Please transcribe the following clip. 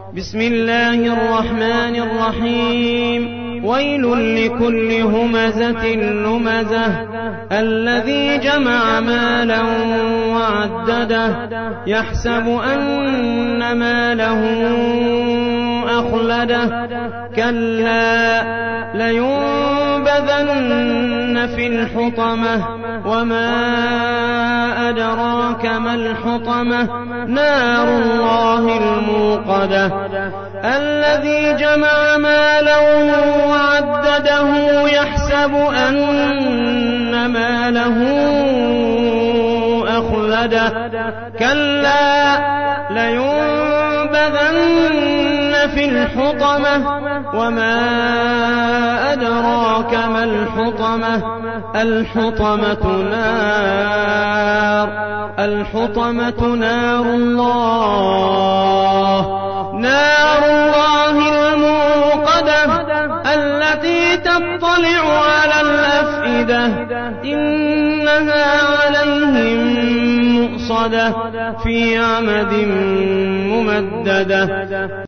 بسم الله الرحمن الرحيم. ويل لكل همزة لمزة الذي جمع مالا وعدده يحسب أن ماله أخلده كلا لينبذن في الحطمة وما أدراك ما الحطمة نار الله الموقدة الذي جمع مالا وعدده يحسب أن ماله أخلده كلا لينبذن في الحطمة وما أدراك ما الحطمة الحطمة نار الله الموقدة التي تطلع على الأفئدة إنها عليهم مؤصدة في عمد ممددة.